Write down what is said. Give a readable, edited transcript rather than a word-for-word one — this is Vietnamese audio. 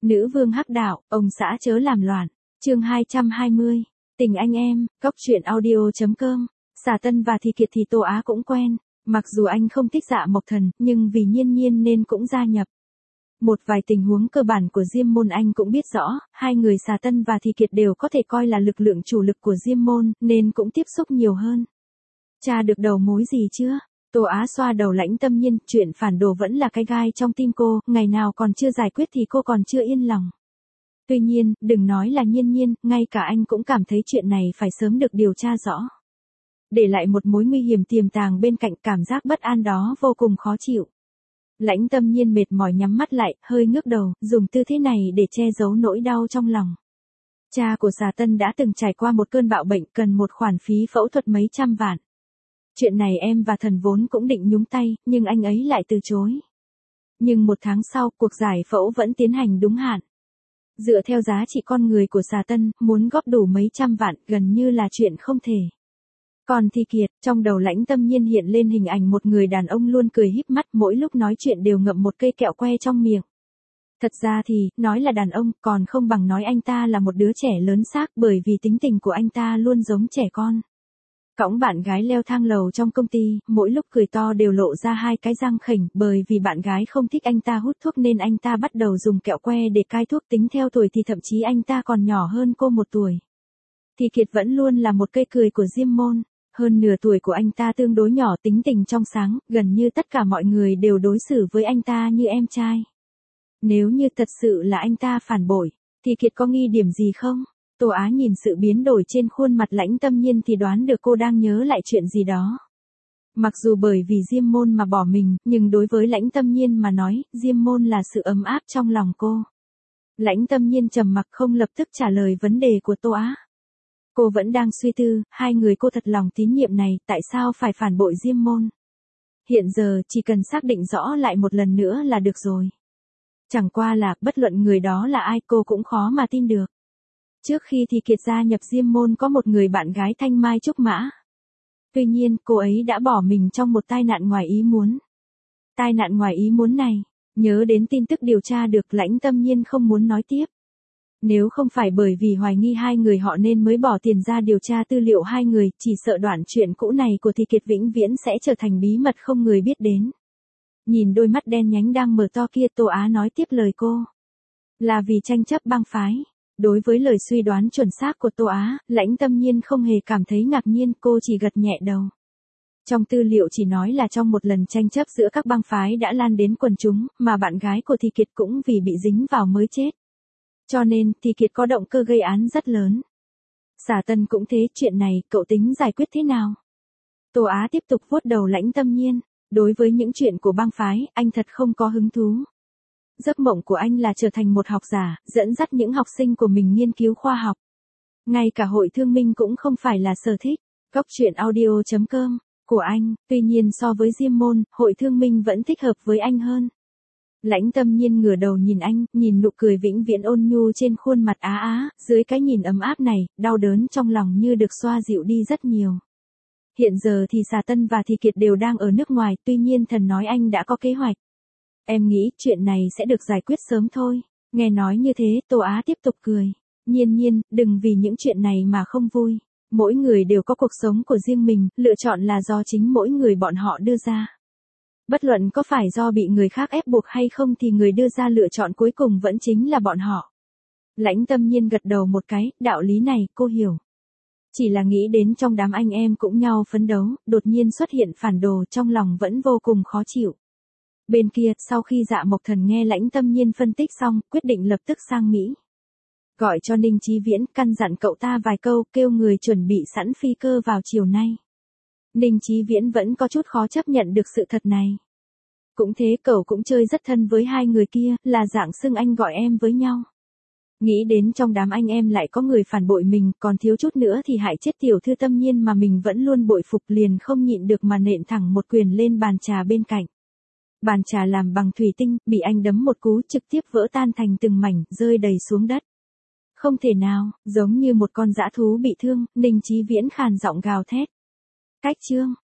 Nữ vương hắc đạo, ông xã chớ làm loạn. Chương 220. Tình anh em, Cóc truyện audio.com. Xà Tân và Thì Kiệt thì Tô Á cũng quen, mặc dù anh không thích Dạ Mộc Thần, nhưng vì Nhiên Nhiên nên cũng gia nhập. Một vài tình huống cơ bản của Diêm Môn anh cũng biết rõ, hai người Xà Tân và Thì Kiệt đều có thể coi là lực lượng chủ lực của Diêm Môn, nên cũng tiếp xúc nhiều hơn. Cha được đầu mối gì chưa? Tô Á xoa đầu Lãnh Tâm Nhiên, chuyện phản đồ vẫn là cái gai trong tim cô, ngày nào còn chưa giải quyết thì cô còn chưa yên lòng. Tuy nhiên, đừng nói là Nhiên Nhiên, ngay cả anh cũng cảm thấy chuyện này phải sớm được điều tra rõ. Để lại một mối nguy hiểm tiềm tàng bên cạnh, cảm giác bất an đó vô cùng khó chịu. Lãnh Tâm Nhiên mệt mỏi nhắm mắt lại, hơi ngước đầu, dùng tư thế này để che giấu nỗi đau trong lòng. Cha của Xà Tân đã từng trải qua một cơn bạo bệnh, cần một khoản phí phẫu thuật mấy trăm vạn. Chuyện này em và Thần vốn cũng định nhúng tay, nhưng anh ấy lại từ chối. Nhưng một tháng sau, cuộc giải phẫu vẫn tiến hành đúng hạn. Dựa theo giá trị con người của Xà Tân, muốn góp đủ mấy trăm vạn gần như là chuyện không thể. Còn Thì Kiệt, trong đầu Lãnh Tâm Nhiên hiện lên hình ảnh một người đàn ông luôn cười híp mắt, mỗi lúc nói chuyện đều ngậm một cây kẹo que trong miệng. Thật ra thì, nói là đàn ông còn không bằng nói anh ta là một đứa trẻ lớn xác, bởi vì tính tình của anh ta luôn giống trẻ con. Cõng bạn gái leo thang lầu trong công ty, mỗi lúc cười to đều lộ ra hai cái răng khểnh, bởi vì bạn gái không thích anh ta hút thuốc nên anh ta bắt đầu dùng kẹo que để cai thuốc, tính theo tuổi thì thậm chí anh ta còn nhỏ hơn cô 1 tuổi. Thì Kiệt vẫn luôn là một cây cười của Diêm Môn, hơn nửa tuổi của anh ta tương đối nhỏ, tính tình trong sáng, gần như tất cả mọi người đều đối xử với anh ta như em trai. Nếu như thật sự là anh ta phản bội, thì Kiệt có nghi điểm gì không? Tô Á nhìn sự biến đổi trên khuôn mặt Lãnh Tâm Nhiên thì đoán được cô đang nhớ lại chuyện gì đó. Mặc dù bởi vì Diêm Môn mà bỏ mình, nhưng đối với Lãnh Tâm Nhiên mà nói, Diêm Môn là sự ấm áp trong lòng cô. Lãnh Tâm Nhiên trầm mặc không lập tức trả lời vấn đề của Tô Á. Cô vẫn đang suy tư, hai người cô thật lòng tín nhiệm này, tại sao phải phản bội Diêm Môn? Hiện giờ, chỉ cần xác định rõ lại một lần nữa là được rồi. Chẳng qua là, bất luận người đó là ai cô cũng khó mà tin được. Trước khi Thì Kiệt gia nhập Diêm Môn có một người bạn gái Thanh Mai Trúc Mã. Tuy nhiên, cô ấy đã bỏ mình trong một tai nạn ngoài ý muốn. Tai nạn ngoài ý muốn này, nhớ đến tin tức điều tra được, Lãnh Tâm Nhiên không muốn nói tiếp. Nếu không phải bởi vì hoài nghi hai người họ nên mới bỏ tiền ra điều tra tư liệu hai người, chỉ sợ đoạn chuyện cũ này của Thì Kiệt vĩnh viễn sẽ trở thành bí mật không người biết đến. Nhìn đôi mắt đen nhánh đang mở to kia, Tô Á nói tiếp lời cô. Là vì tranh chấp bang phái. Đối với lời suy đoán chuẩn xác của Tô Á, Lãnh Tâm Nhiên không hề cảm thấy ngạc nhiên, cô chỉ gật nhẹ đầu. Trong tư liệu chỉ nói là trong một lần tranh chấp giữa các bang phái đã lan đến quần chúng, mà bạn gái của Thì Kiệt cũng vì bị dính vào mới chết. Cho nên, Thì Kiệt có động cơ gây án rất lớn. Xà Tân cũng thế, chuyện này, cậu tính giải quyết thế nào? Tô Á tiếp tục vuốt đầu Lãnh Tâm Nhiên. Đối với những chuyện của bang phái, anh thật không có hứng thú. Giấc mộng của anh là trở thành một học giả, dẫn dắt những học sinh của mình nghiên cứu khoa học. Ngay cả hội thương minh cũng không phải là sở thích. Cóc truyện audio.com của anh, tuy nhiên so với Diêm Môn, hội thương minh vẫn thích hợp với anh hơn. Lãnh Tâm Nhiên ngửa đầu nhìn anh, nhìn nụ cười vĩnh viễn ôn nhu trên khuôn mặt Á Á, dưới cái nhìn ấm áp này, đau đớn trong lòng như được xoa dịu đi rất nhiều. Hiện giờ thì Xà Tân và Thì Kiệt đều đang ở nước ngoài, tuy nhiên Thần nói anh đã có kế hoạch. Em nghĩ chuyện này sẽ được giải quyết sớm thôi. Nghe nói như thế, Tô Á tiếp tục cười. Nhiên Nhiên, đừng vì những chuyện này mà không vui. Mỗi người đều có cuộc sống của riêng mình, lựa chọn là do chính mỗi người bọn họ đưa ra. Bất luận có phải do bị người khác ép buộc hay không thì người đưa ra lựa chọn cuối cùng vẫn chính là bọn họ. Lãnh Tâm Nhiên gật đầu một cái, đạo lý này cô hiểu. Chỉ là nghĩ đến trong đám anh em cũng nhau phấn đấu, đột nhiên xuất hiện phản đồ, trong lòng vẫn vô cùng khó chịu. Bên kia, sau khi Dạ Mộc Thần nghe Lãnh Tâm Nhiên phân tích xong, quyết định lập tức sang Mỹ. Gọi cho Ninh Chí Viễn, căn dặn cậu ta vài câu, kêu người chuẩn bị sẵn phi cơ vào chiều nay. Ninh Chí Viễn vẫn có chút khó chấp nhận được sự thật này. Cũng thế, cậu cũng chơi rất thân với hai người kia, là dạng xưng anh gọi em với nhau. Nghĩ đến trong đám anh em lại có người phản bội mình, còn thiếu chút nữa thì hại chết tiểu thư Tâm Nhiên mà mình vẫn luôn bội phục, liền không nhịn được mà nện thẳng một quyền lên bàn trà bên cạnh. Bàn trà làm bằng thủy tinh, bị anh đấm một cú trực tiếp vỡ tan thành từng mảnh, rơi đầy xuống đất. Không thể nào, giống như một con dã thú bị thương, Ninh Chí Viễn khàn giọng gào thét. Cách chương.